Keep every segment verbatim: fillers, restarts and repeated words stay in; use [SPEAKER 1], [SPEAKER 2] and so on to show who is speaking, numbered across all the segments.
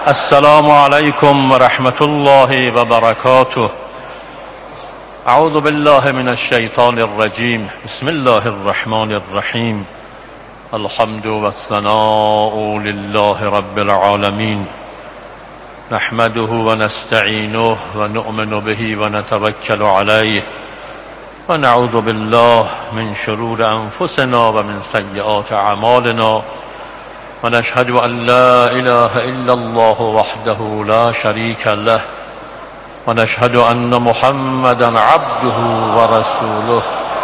[SPEAKER 1] السلام عليكم ورحمة الله وبركاته. أعوذ بالله من الشيطان الرجيم. بسم الله الرحمن الرحيم. الحمد والثناء لله رب العالمين، نحمده ونستعينه ونؤمن به ونتوكل عليه ونعوذ بالله من شرور أنفسنا ومن سيئات أعمالنا، ونشهد أن لا إله إلا الله وحده لا شريك له، ونشهد أن محمدا عبده ورسوله.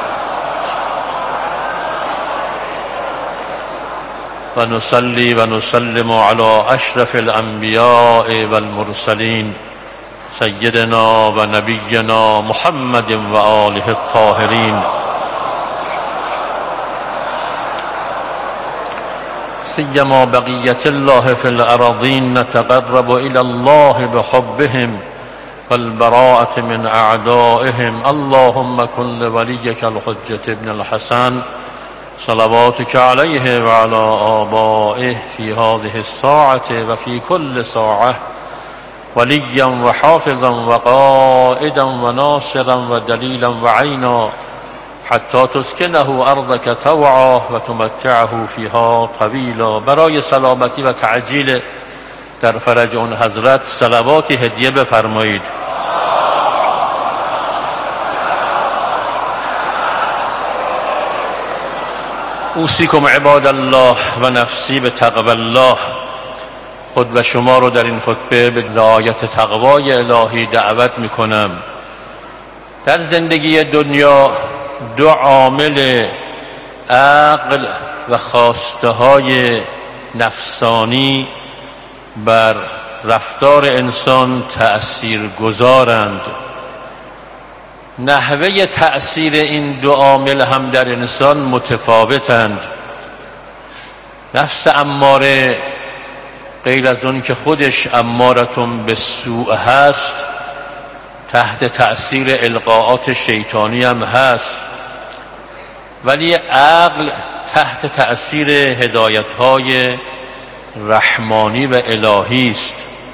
[SPEAKER 1] ونصلي ونسلم على أشرف الأنبياء والمرسلين سيدنا ونبينا محمد وآله الطاهرين، سيما بقية الله في الأراضين. نتقرب إلى الله بحبهم والبراءة من أعدائهم. اللهم كن لوليك الحجة ابن الحسن صلواتك عليه وعلى آبائه في هذه الساعة وفي كل ساعة وليا وحافظا وقائدا وناصرا ودليلا وعينا، حتی تسکنه ارضك طوعا و تمتعه فیها طویلا. برای سلامتی و تعجیل در فرج اون حضرت صلواتی هدیه بفرمایید. اوصیکم عباد الله و نفسی به تقوی الله. خود و شما رو در این خطبه به رعایت تقوای الهی دعوت میکنم. در زندگی دنیا دو عامل عقل و خواسته های نفسانی بر رفتار انسان تأثیر گذارند. نحوه تأثیر این دو عامل هم در انسان متفاوتند. نفس اماره غیر از اون که خودش امارتون به سوء هست، تحت تأثیر القاءات شیطانی هم هست، ولی عقل تحت تأثیر هدایت‌های رحمانی و الهی است.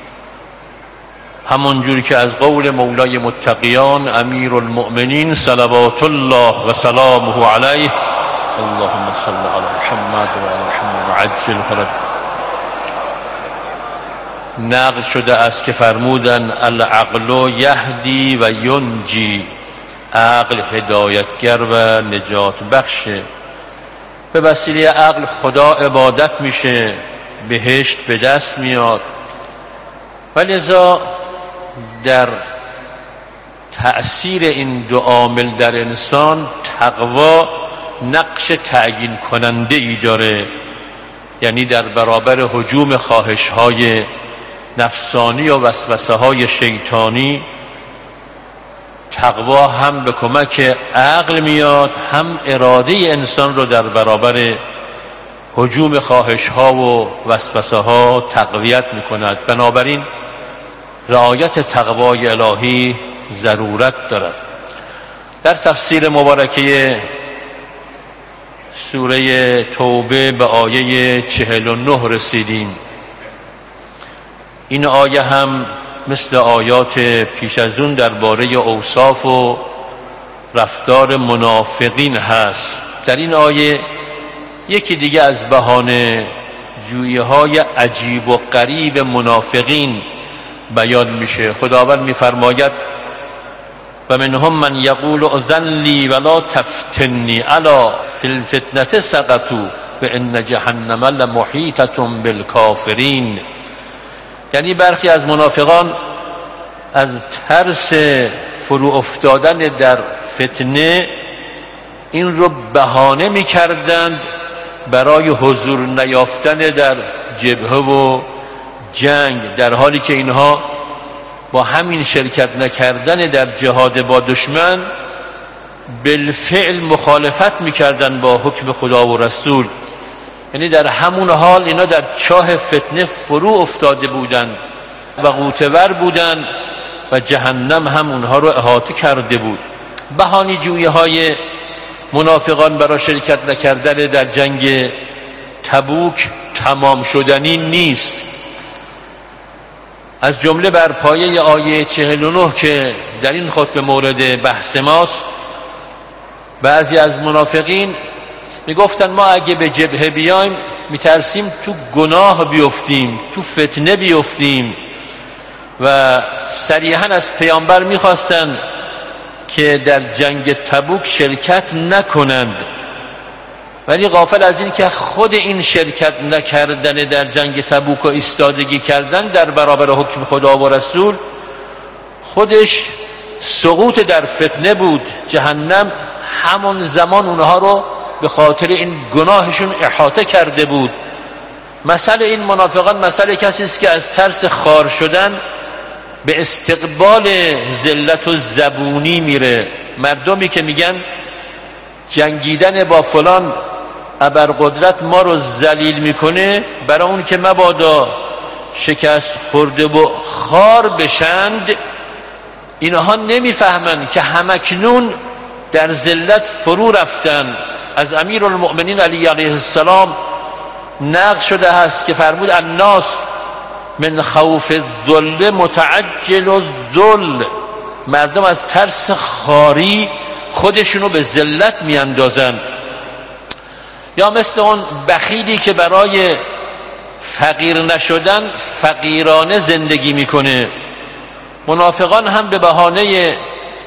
[SPEAKER 1] همون جوری که از قول مولای متقیان امیر المؤمنین صلوات الله و سلامه علیه، اللهم صل علی محمد و علی محمد وعجل فرج، نقل شده است که فرمودن العقل یهدی و ینجی، عقل هدایتگر و نجات بخشه. به وسیله عقل خدا عبادت میشه، بهشت به دست میاد. ولذا در تأثیر این دو عامل در انسان تقوا نقش تعیین کننده ای داره. یعنی در برابر هجوم خواهش های نفسانی و وسوسه های شیطانی، تقوا هم به کمک عقل میاد، هم اراده انسان رو در برابر هجوم خواهش ها و وسوسه ها تقویت میکند. بنابراین رعایت تقوای الهی ضرورت دارد. در تفسیر مبارکه سوره توبه به آیه چهل و نه رسیدیم. این آیه هم مثل آیات پیش از اون درباره اوصاف و رفتار منافقین هست. در این آیه یکی دیگه از بهانه جویی های عجیب و غریب منافقین بیان میشه. خداوند میفرماید و منهم من یقول اذن لی ولا تفتنی الا فی الفتنة سقطوا و ان جهنم لمحیطة بالکافرین. یعنی برخی از منافقان از ترس فرو افتادن در فتنه این رو بهانه میکردند برای حضور نیافتن در جبهه و جنگ، در حالی که اینها با همین شرکت نکردن در جهاد با دشمن بالفعل مخالفت میکردن با حکم خدا و رسول. یعنی در همون حال اینا در چاه فتنه فرو افتاده بودند و غوطه‌ور بودند و جهنم هم اونها رو احاطه کرده بود. بهانه جویی های منافقان برای شرکت نکردن در جنگ تبوک تمام شدنی نیست. از جمله بر پایه آیه چهل و نه که در این خطبه مورد بحث ماست، بعضی از منافقین میگفتن ما اگه به جبهه بیایم میترسیم تو گناه بیفتیم، تو فتنه بیفتیم، و صریحا از پیامبر میخواستن که در جنگ تبوک شرکت نکنند. ولی غافل از این که خود این شرکت نکردن در جنگ تبوک و ایستادگی کردن در برابر حکم خدا و رسول خودش سقوط در فتنه بود. جهنم همون زمان اونها رو به خاطر این گناهشون احاطه کرده بود. مسئله این منافقان مسئله کسی است که از ترس خار شدن به استقبال ذلت و زبونی میره. مردمی که میگن جنگیدن با فلان ابرقدرت ما رو ذلیل میکنه، برای اون که مبادا شکست خورده و خار بشند، اینها نمیفهمن که همکنون در ذلت فرو رفتن. از امیرالمؤمنین علی علیه السلام نقل شده است که فرمود الناس من خوف الذل متعجل الذل، مردم از ترس خاری خودشونو به ذلت میاندازن. یا مثل اون بخیلی که برای فقیر نشدن فقیرانه زندگی میکنه. منافقان هم به بهانه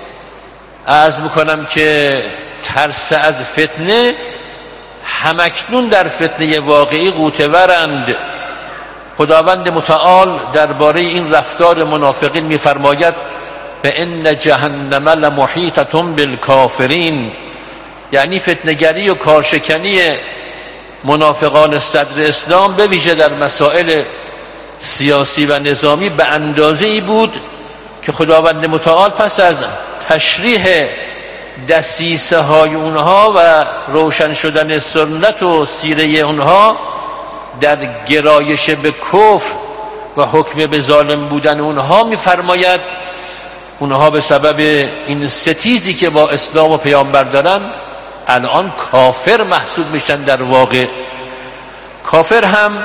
[SPEAKER 1] عرض میکنم که ترس از فتنه همکنون در فتنه واقعی غوطه‌ورند. خداوند متعال درباره این رفتار منافقین میفرماید فإن جهنم لمحیطة بالکافرین، یعنی فتنه‌گری و کارشکنی منافقان صدر اسلام به ویژه در مسائل سیاسی و نظامی به اندازه‌ای بود که خداوند متعال پس از تشریح دسیسه های اونها و روشن شدن سنت و سیره اونها در گرایش به کفر و حکم به ظالم بودن اونها میفرماید اونها به سبب این ستیزی که با اسلام و پیامبر دارن الان کافر محسوب میشن. در واقع کافر هم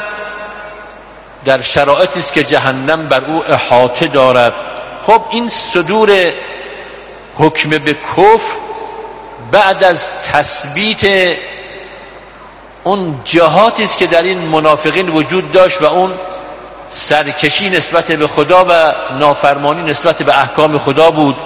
[SPEAKER 1] در شرایطی است که جهنم بر او احاطه دارد. خب این صدور حکم به کفر بعد از تثبیت اون جهاتی است که در این منافقین وجود داشت و اون سرکشی نسبت به خدا و نافرمانی نسبت به احکام خدا بود.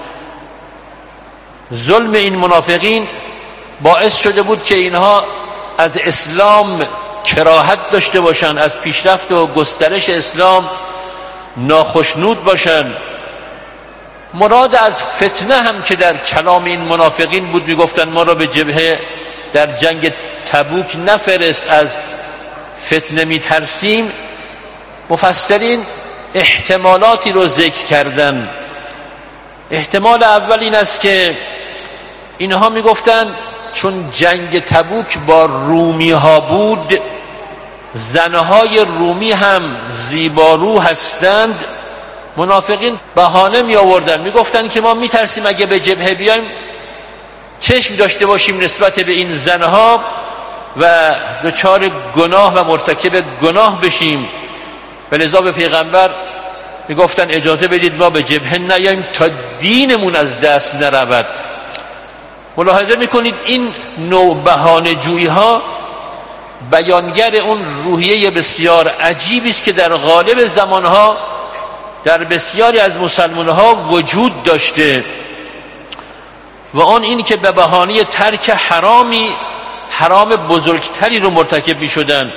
[SPEAKER 1] ظلم این منافقین باعث شده بود که اینها از اسلام کراهت داشته باشند، از پیشرفت و گسترش اسلام ناخشنود باشند. مراد از فتنه هم که در کلام این منافقین بود، میگفتن ما را به جبهه در جنگ تبوک نفرست، از فتنه میترسیم. مفسرین احتمالاتی رو ذکر کردن. احتمال اول این است که اینها میگفتن چون جنگ تبوک با رومی ها بود، زنهای رومی هم زیبارو هستند، منافقین بهانه می آوردن میگفتن که ما میترسیم اگه به جبهه بیایم چشم داشته باشیم نسبت به این زنها و دچار گناه و مرتکب گناه بشیم. ولذا به پیغمبر میگفتن اجازه بدید ما به جبهه نیاییم تا دینمون از دست نرود. ملاحظه میکنید این نوع بهانه جویی ها بیانگر اون روحیه بسیار عجیبی است که در غالب زمانها در بسیاری از مسلمانها وجود داشته، و آن این که به بهانه ترک حرامی حرام بزرگتری رو مرتکب می شدن،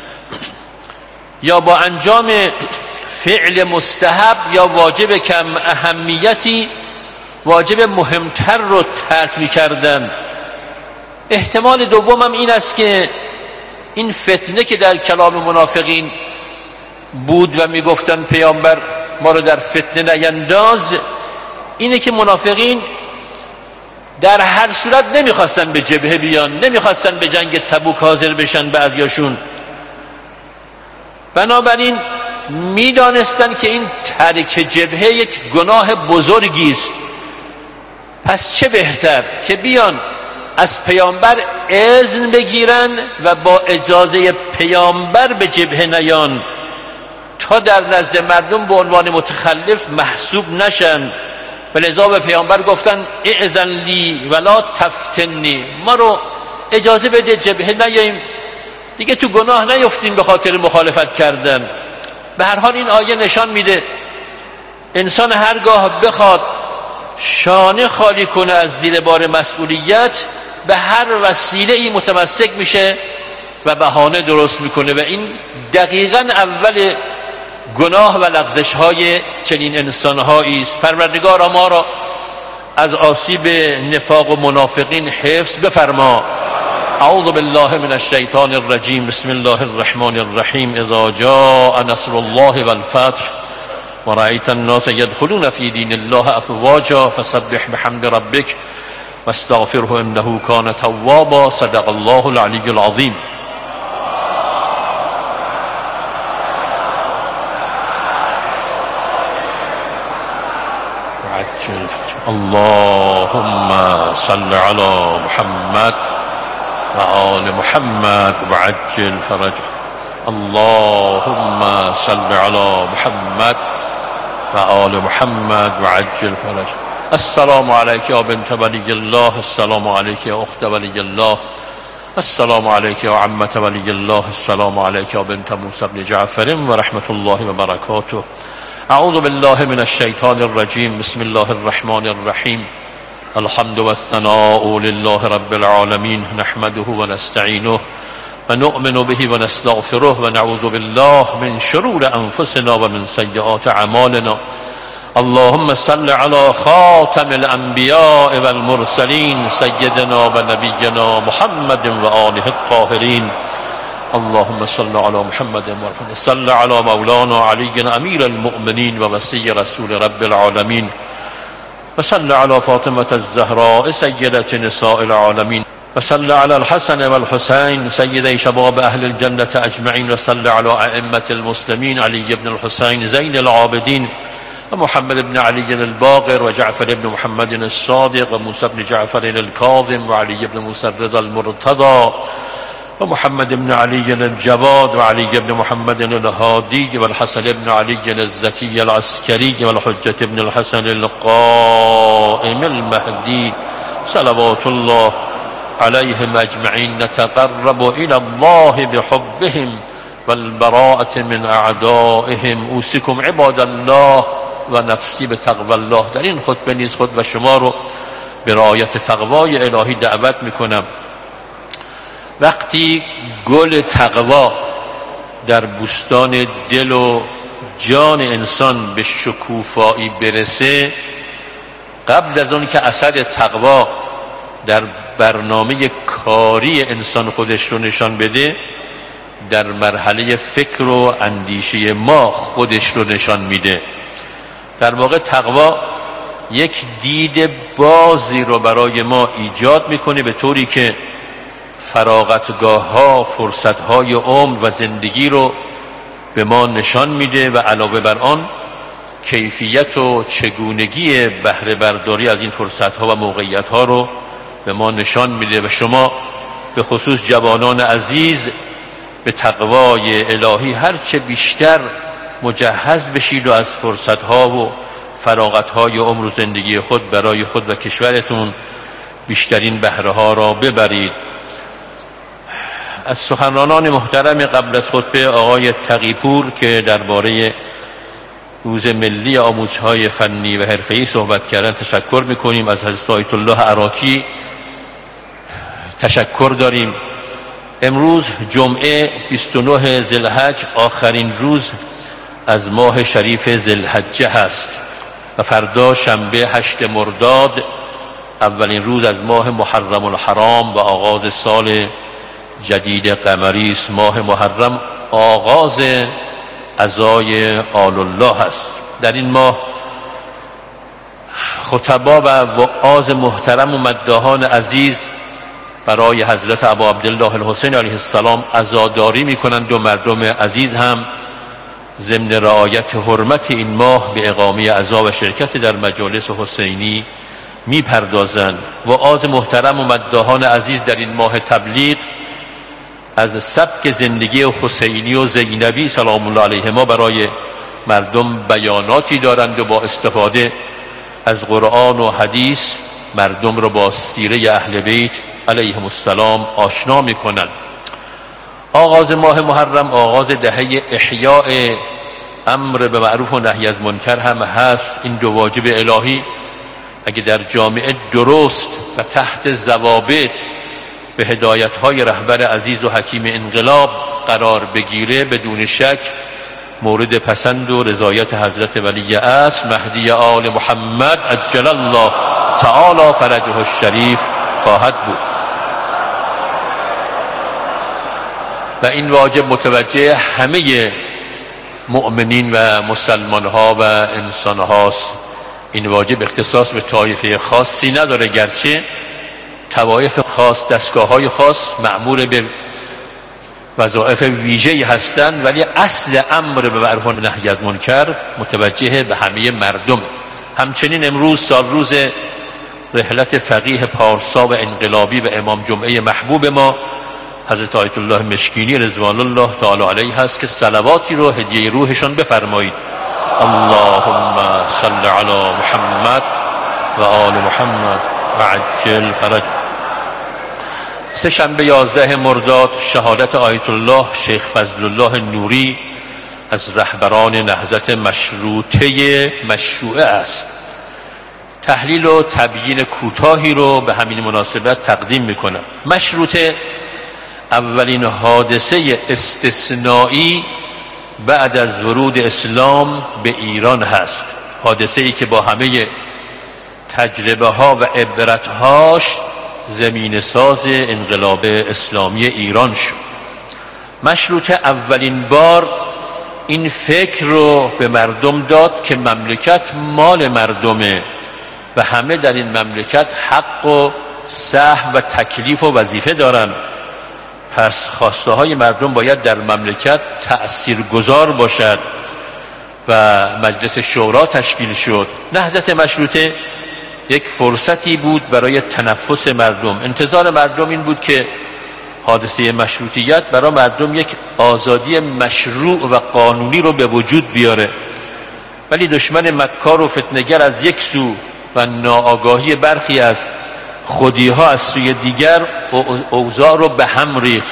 [SPEAKER 1] یا با انجام فعل مستحب یا واجب کم اهمیتی واجب مهمتر رو ترک می کردن. احتمال دوم هم این است که این فتنه که در کلام منافقین بود و می گفتن پیامبر ما رو در فتنه نینداز، اینه که منافقین در هر صورت نمیخواستن به جبهه بیان، نمیخواستن به جنگ تبوک حاضر بشن بعضیاشون. بنابراین میدانستن که این ترک جبهه یک گناه بزرگی است. پس چه بهتر که بیان از پیامبر اذن بگیرن و با اجازه پیامبر به جبهه نیان تا در نزد مردم به عنوان متخلف محسوب نشن. ولذا به پیامبر گفتن اذن لی ولا تفتنی، ما رو اجازه بده جبهه نیاییم دیگه، تو گناه نیفتیم به خاطر مخالفت کردن. به هر حال این آیه نشان میده انسان هرگاه بخواد شانه خالی کنه از زیر بار مسئولیت، به هر وسیله ای متمسک میشه و بهانه درست میکنه، و این دقیقاً اول گناه و لغزش های چنین انسانهایی است. پروردگار ما را از آسیب نفاق و منافقین حفظ بفرما. اعوذ بالله من الشیطان الرجیم. بسم الله الرحمن الرحیم. اذا جاء نصر الله والفتح ورأيت الناس يدخلون في دين الله افواجا فسبح بحمد ربك واستغفره انه كان توابا. صدق الله العلی العظیم. اللهم صل على محمد وآل محمد وعجل فرجه. اللهم صل على محمد وآل محمد وعجل فرجه. السلام عليك يا بنت ولي الله، السلام عليك يا أخت ولي الله، السلام عليك يا عمة ولي الله، السلام عليك يا بنت موسى بن جعفر ورحمة الله وبركاته. اعوذ بالله من الشیطان الرجیم. بسم الله الرحمن الرحیم. الحمد والثناء لله رب العالمین، نحمده ونستعینه ونؤمن به ونستغفره ونعوذ بالله من شرور انفسنا ومن سیئات اعمالنا. اللهم صل على خاتم الانبیاء والمرسلین سیدنا و نبینا محمد و آله الطاهرین. اللهم صل على محمد و صل على مولانا علی امیر المؤمنین و وصی رسول رب العالمین، و صل على فاطمة الزهراء سیدة نساء العالمین، و صل على الحسن والحسین سیدی شباب اهل الجنة اجمعین، و صل على ائمة المسلمین علی بن الحسین زین العابدین و محمد بن علی الباقر و جعفر بن محمد الصادق و موسی بن جعفر الكاظم و علی بن موسی الرضا المرتضى و محمد بن علی الجواد و علی بن محمد الهادی و الحسن بن علی الزکی العسکری و الحجة بن الحسن القائم المهدی صلوات الله علیهم اجمعین. نتقرب الى الله بحبهم والبراءة من اعدائهم. اوصیکم عباد الله و نفسی به تقوی الله. در این خطبه نیز خود و شما رو به رعایت تقوای الهی دعوت میکنم. وقتی گل تقوا در بوستان دل و جان انسان به شکوفایی برسه، قبل از اون که اثر تقوا در برنامه کاری انسان خودش رو نشان بده، در مرحله فکر و اندیشه ما خودش رو نشان میده. در واقع تقوا یک دید بازی رو برای ما ایجاد میکنه، به طوری که فراغتگاه ها، فرصت های عمر و زندگی رو به ما نشان میده و علاوه بر آن کیفیت و چگونگی بهره برداری از این فرصت ها و موقعیت ها رو به ما نشان میده. و شما به خصوص جوانان عزیز به تقوای الهی هرچه بیشتر مجهز بشید و از فرصت ها و فراغت های عمر و زندگی خود برای خود و کشورتون بیشترین بهره ها را ببرید. از سخنرانان محترم قبل از خطبه آقای تقی‌پور که درباره روز ملی آموزش‌های فنی و حرفه‌ای صحبت کردن تشکر می‌کنیم. از حضرت آیت الله عراقی تشکر داریم. امروز جمعه بیست و نه ذی‌الحج آخرین روز از ماه شریف ذی‌الحجه هست و فردا شنبه هشت مرداد اولین روز از ماه محرم الحرام و آغاز سال جدید قمری است. ماه محرم آغاز عزای آل الله است. در این ماه خطبا و وعاظ محترم و مداحان عزیز برای حضرت ابا عبدالله الحسین علیه السلام عزاداری میکنند و مردم عزیز هم ضمن رعایت حرمت این ماه به اقامه عزا و شرکت در مجالس حسینی میپردازند. وعاظ محترم و مداحان عزیز در این ماه تبلیغ از سبک زندگی حسینی و زینبی سلام الله علیهما برای مردم بیاناتی دارند و با استفاده از قرآن و حدیث مردم را با سیره اهل بیت علیهم السلام آشنا میکنند. آغاز ماه محرم آغاز دهه احیاء امر به معروف و نهی از منکر هم هست. این دو واجب الهی اگه در جامعه درست و تحت ضوابط به هدایت‌های رهبر عزیز و حکیم انقلاب قرار بگیره، بدون شک مورد پسند و رضایت حضرت ولی عصر مهدی آل محمد عجل الله تعالی فرجه الشریف خواهد بود. و این واجب متوجه همه مؤمنین و مسلمان ها و انسان هاست. این واجب اختصاص به طایفه خاصی نداره، گرچه طوایف خاص، دستگاه های خاص مأمور به وظایف ویژه‌ای هستند، ولی اصل امر به معروف و نهی از منکر متوجه به همه مردم. همچنین امروز سال روز رحلت فقیه پارسا و انقلابی و امام جمعه محبوب ما حضرت آیت الله مشکینی رضوان الله تعالی علیه هست که صلواتی رو هدیه روحشان بفرمایید. اللهم صل علی محمد و آل محمد و عجل فرج. سه شنبه یازده مرداد شهادت آیت الله شیخ فضل الله نوری از رهبران نهضت مشروطه مشروعه است. تحلیل و تبیین کوتاهی رو به همین مناسبت تقدیم میکنم. مشروطه اولین حادثه استثنایی بعد از ورود اسلام به ایران هست. حادثه ای که با همه تجربه ها و عبرت هاش زمین ساز انقلاب اسلامی ایران شد. مشروطه اولین بار این فکر رو به مردم داد که مملکت مال مردمه و همه در این مملکت حق و سهم و تکلیف و وظیفه دارن. پس خواسته های مردم باید در مملکت تأثیرگذار باشد و مجلس شورا تشکیل شد. نهضت مشروطه یک فرصتی بود برای تنفس مردم. انتظار مردم این بود که حادثه مشروطیت برای مردم یک آزادی مشروع و قانونی رو به وجود بیاره، ولی دشمن مکار و فتنگر از یک سو و ناآگاهی برخی از خودیها از سوی دیگر اوضاع رو به هم ریخت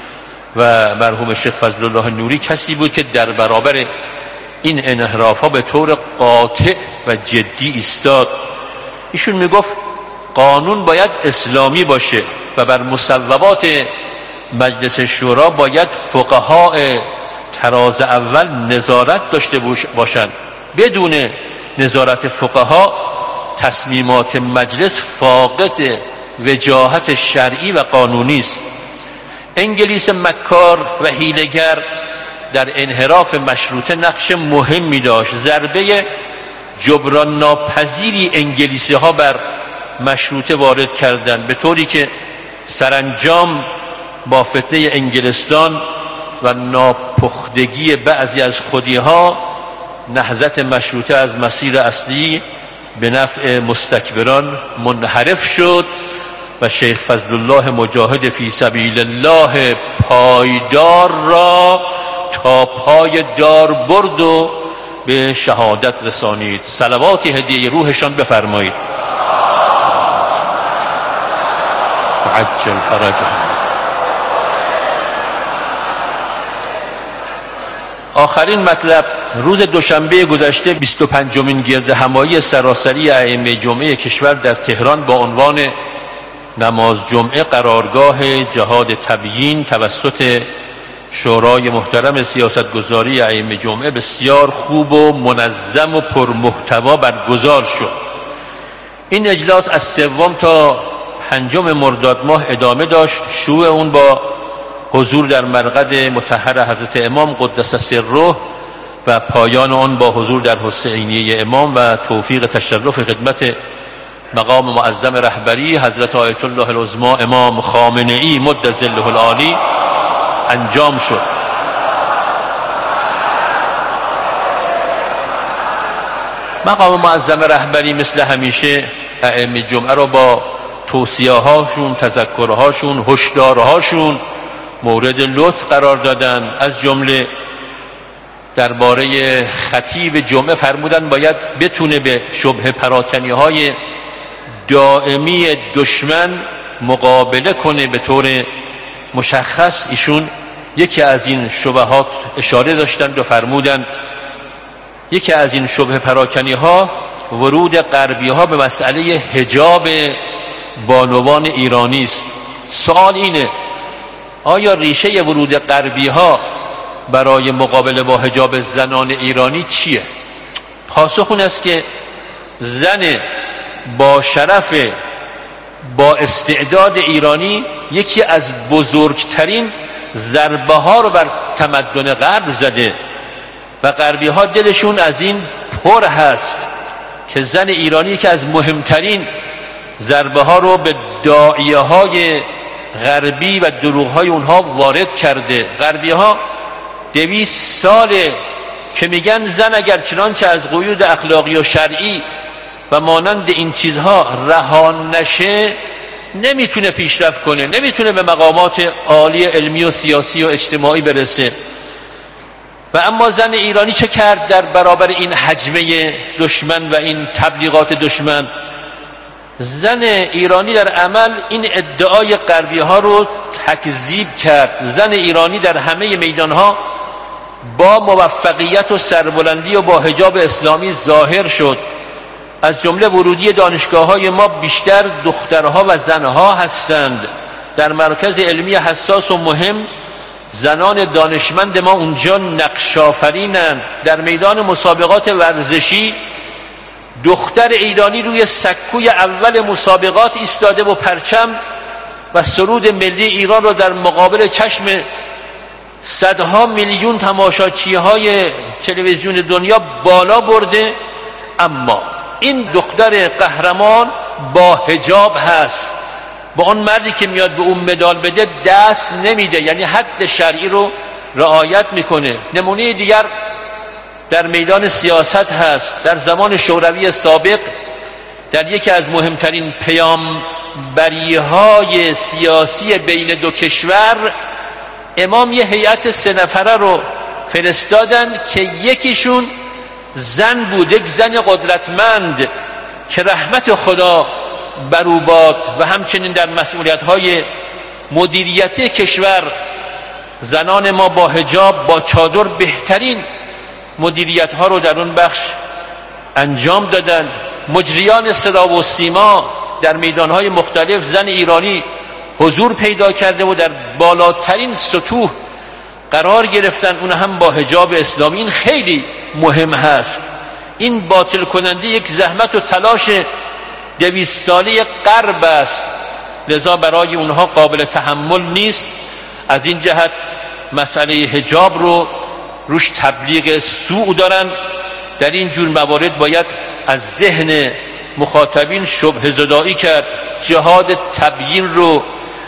[SPEAKER 1] و مرحوم شیخ فضل الله نوری کسی بود که در برابر این انحراف ها به طور قاطع و جدی ایستاد. ایشون میگفت قانون باید اسلامی باشه و بر مصوبات مجلس شورا باید فقهای تراز اول نظارت داشته باشند. بدون نظارت فقها تصمیمات مجلس فاقد وجاهت شرعی و قانونی است. انگلیس مکار و حیله‌گر در انحراف مشروطه نقش مهمی داشت. ضربه جبران ناپذیری انگلیسی ها بر مشروطه وارد کردند، به طوری که سرانجام با فتنه انگلستان و ناپختگی بعضی از خودیها نهضت مشروطه از مسیر اصلی به نفع مستکبران منحرف شد و شیخ فضل الله مجاهد فی سبیل الله پایدار را تا پای دار برد و به شهادت رسانید. صلواتی هدیه روحشان بفرمایید. عجل فرجهم. آخرین مطلب، روز دوشنبه گذشته بیست و پنجمین گرد همایی سراسری ائمه جمعه کشور در تهران با عنوان نماز جمعه قرارگاه جهاد تبیین توسط شورای محترم سیاستگذاری ائمه جمعه بسیار خوب و منظم و پرمحتوا برگزار شد. این اجلاس از سوم تا پنجم مرداد ماه ادامه داشت. شروع اون با حضور در مرقد مطهر حضرت امام قدس سره و پایان آن با حضور در حسینیه امام و توفیق تشرف خدمت مقام معظم رهبری حضرت آیت الله العظمی امام خامنه ای مد ظله العالی انجام شد. مقام معظم رهبری مثل همیشه ائمه جمعه را با توصیه هاشون، تذکرهاشون، هشدارهاشون مورد لطف قرار دادن. از جمله درباره خطیب جمعه فرمودن باید بتونه به شبهه پراکنی های دائمی دشمن مقابله کنه به طور مشخص. ایشون یکی از این شبهات اشاره داشتند و فرمودند یکی از این شبهه پراکنی ها ورود غربی ها به مسئله حجاب بانوان ایرانی است. سوال اینه آیا ریشه ورود غربی ها برای مقابله با حجاب زنان ایرانی چیه؟ پاسخ اون است که زن با شرف با استعداد ایرانی یکی از بزرگترین ضربه ها رو بر تمدن غرب زده و غربی ها دلشون از این پر هست که زن ایرانی که از مهمترین ضربه ها رو به داعیه های غربی و دروغ های اونها وارد کرده. غربی ها دویست ساله که میگن زن اگر چنانچه از قیود اخلاقی و شرعی و مانند این چیزها رها نشه نمیتونه پیشرفت کنه، نمیتونه به مقامات عالی علمی و سیاسی و اجتماعی برسه. و اما زن ایرانی چه کرد در برابر این حجمه دشمن و این تبلیغات دشمن؟ زن ایرانی در عمل این ادعای غربی ها رو تکذیب کرد. زن ایرانی در همه میدان ها با موفقیت و سربلندی و با حجاب اسلامی ظاهر شد. از جمله ورودی دانشگاه های ما بیشتر دخترها و زنها هستند. در مرکز علمی حساس و مهم زنان دانشمند ما اونجا نقش آفرینند. در میدان مسابقات ورزشی دختر ایرانی روی سکوی اول مسابقات ایستاده و پرچم و سرود ملی ایران را در مقابل چشم صدها میلیون تماشاچی های تلویزیون دنیا بالا برده. اما این دختر قهرمان با حجاب هست، با اون مردی که میاد به اون مدال بده دست نمیده، یعنی حد شرعی رو رعایت میکنه. نمونه دیگر در میدان سیاست هست. در زمان شوروی سابق در یکی از مهمترین پیامبری‌های سیاسی بین دو کشور امام یه هیئت سه نفره رو فرستادن که یکیشون زن بود، یک زن قدرتمند که رحمت خدا بر او باد و همچنین در مسئولیت‌های مدیریتی کشور زنان ما با حجاب با چادر بهترین مدیریت ها رو در اون بخش انجام دادن. مجریان صدا و سیما در میدان های مختلف زن ایرانی حضور پیدا کرده و در بالاترین سطوح قرار گرفتن، اون هم با حجاب اسلامی. این خیلی مهم هست. این باطل کننده یک زحمت و تلاش دویست ساله غرب است، لذا برای اونها قابل تحمل نیست. از این جهت مسئله حجاب رو روش تبلیغ سوء دارن. در این جور موارد باید از ذهن مخاطبین شبهه زدایی کرد، جهاد تبیین رو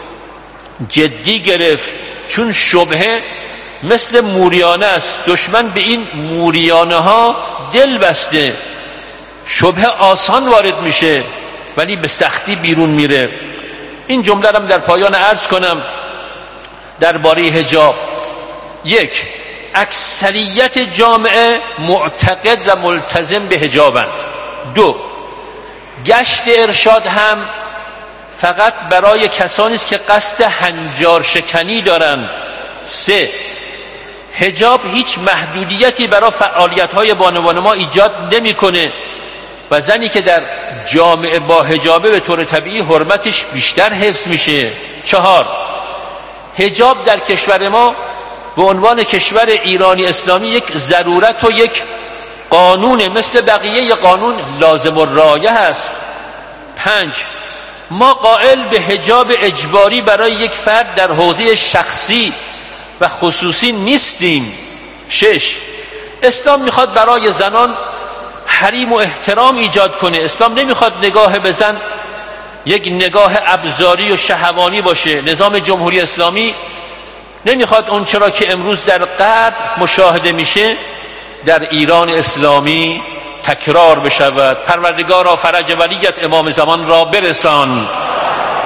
[SPEAKER 1] جدی گرفت، چون شبهه مثل موریانه است. دشمن به این موریانه ها دل بسته، شبهه آسان وارد میشه ولی به سختی بیرون میره. این جمله رو در پایان عرض کنم درباره حجاب. یک، اکثریت جامعه معتقد و ملتزم به حجابند. دو، گشت ارشاد هم فقط برای کسانی است که قصد هنجار شکنی دارند. سه، حجاب هیچ محدودیتی برای فعالیت‌های بانوان ما ایجاد نمی‌کنه و زنی که در جامعه با حجابه به طور طبیعی حرمتش بیشتر حفظ میشه. چهار، حجاب در کشور ما به عنوان کشور ایرانی اسلامی یک ضرورت و یک قانون مثل بقیه قانون لازم الرعایه هست. پنج، ما قائل به حجاب اجباری برای یک فرد در حوزه شخصی و خصوصی نیستیم. شش، اسلام میخواد برای زنان حریم و احترام ایجاد کنه. اسلام نمیخواد نگاه به زن یک نگاه ابزاری و شهوانی باشه. نظام جمهوری اسلامی نمیخواد اون چرا که امروز در غرب مشاهده میشه در ایران اسلامی تکرار بشود. پروردگارا فرج ولیت امام زمان را برسان.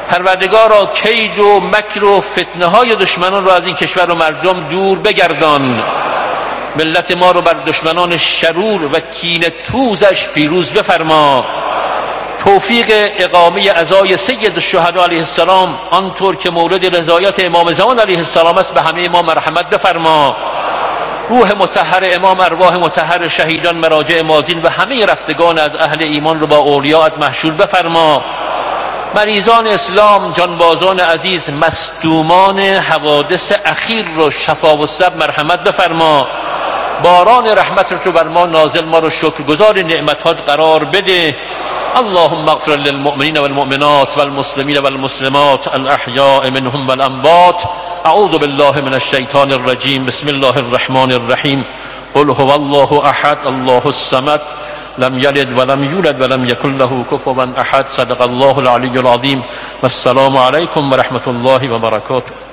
[SPEAKER 1] پروردگارا کید و مکر و فتنه های دشمنان را از این کشور و مردم دور بگردان، ملت ما رو بر دشمنان شرور و کینه توزش پیروز بفرما، توفیق اقامه عزای سید الشهدا علیه السلام آنطور که مورد رضایت امام زمان علیه السلام است به همه ما مرحمت بفرما، روح مطهر امام، ارواح مطهر شهیدان مراجع مازین و همه رفتگان از اهل ایمان رو با اولیاءت محشور بفرما، مریضان اسلام، جانبازان عزیز، مصدومان حوادث اخیر رو شفا و صبر مرحمت بفرما، باران رحمت رو بر ما نازل، ما رو شکرگزار نعمتات قرار بده. اللهم اغفر للمؤمنين والمؤمنات والمسلمين والمسلمات الأحياء منهم والأموات. أعوذ بالله من الشيطان الرجيم. بسم الله الرحمن الرحيم. قل هو الله أحد الله الصمد لم يلد ولم يولد ولم يكن له كفوا أحد. صدق الله العلي العظيم. والسلام عليكم ورحمة الله وبركاته.